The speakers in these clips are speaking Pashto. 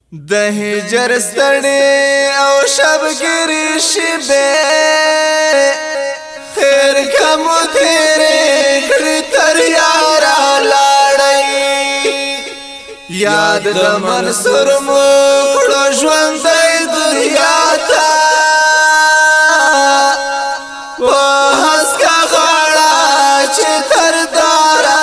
د هجر ستړي او شبګری شبه خیر کوم تیرې کړې تر یارا لاړې یاد د منصور مو کړو ژوند د دنیا ته وهس کا غاړه چې تر دارا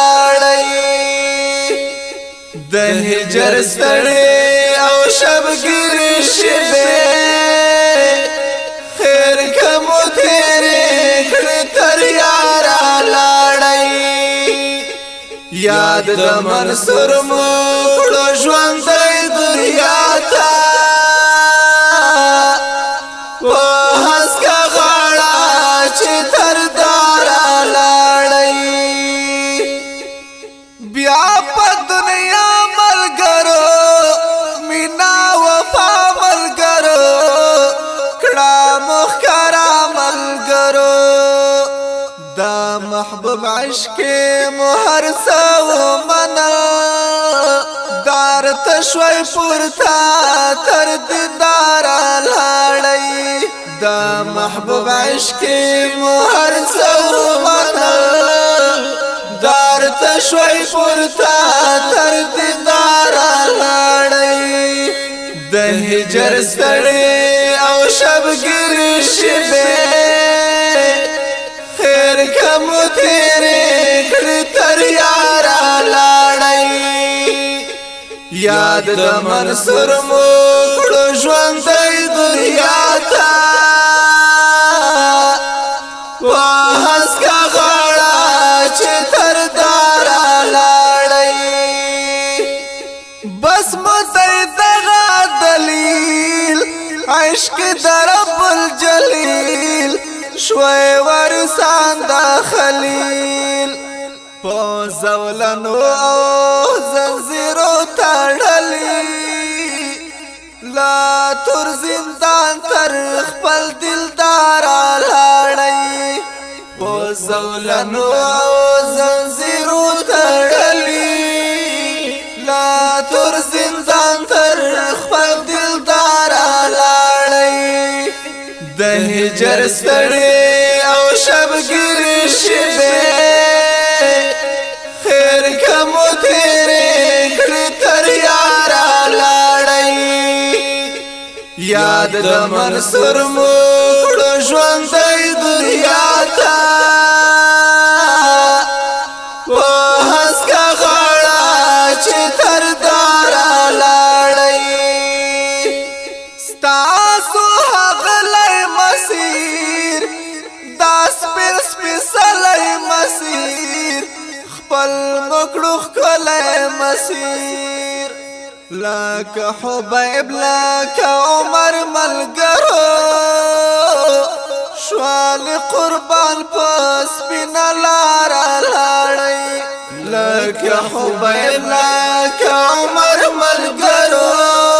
لاړې د هجر ستړي شبگیری شبه خیر کمو تیرے کھڑی تر یارا لاڑی یاد د منصور موکڑو ژوند دنیا تا وحس کا غاڑا چی تر دارا لاڑی بیا پا دنیا ملگرو محبوب عشق مهر سو منل دار تشوی پورتا تر دیدار لاړی دا محبوب عشق مهر سو منل دار تشوی پورتا تر دیدار لاړی د هجر ستړي او شبګری شبه کمو تیرے کڑی تر یارا لاڑی یاد د منصور موکڑو ژوند دنیا تا وحس کا غاڑا چی تر دارا لاڑی بس متی دغا دلیل عشق در رب الجلیل شوی ورسان دا خلیل پو زولنو او زنزیرو تڑلی لا تر زندان تر خپل دلدارا لاڑی پو زولنو او زنزیرو تڑلی لا تر زندان تر خپل دلدارا لاڑی د هجر ستړي او شبګری شبه خیر کوم تیرې کړې تر یارا لاړې یاد د منصور موکړو ژوند دنیا ته وهس کا غاړه چې تر دارا لاړې ستاسو مسیر داس پر سپیسلی مسیر خپل مکړو خلای مسیر لکه حبیب لکه عمر ملګرو شوال قربان پس بنا لارا لاړی لکه حبیب لکه عمر ملګرو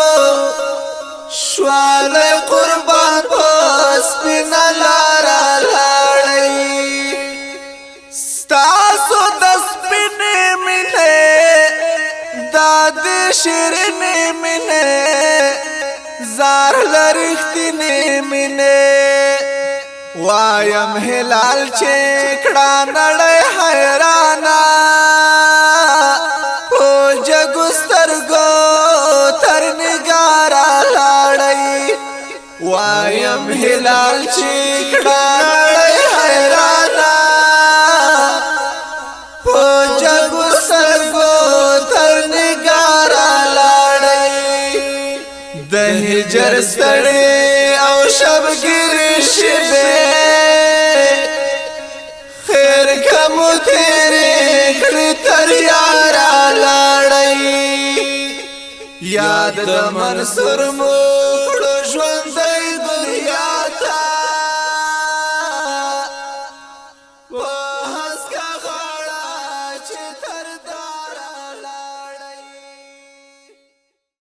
شوال قربان پس بنا لارا لاړی ستاسو دس بینه منه داد شیرنه منه زار لرختنه منه وایم هلال چکڑا نړی حیرانا پو جگسترگو تر نگارا لاړی وایم هلال چکڑا نړی حیرانا پو جگو سرگو تر نگارا لاړی د هجر ستړي او شبګری شبه خیر کوم تیرې کړې تر یارا لاړی یاد د منصور مو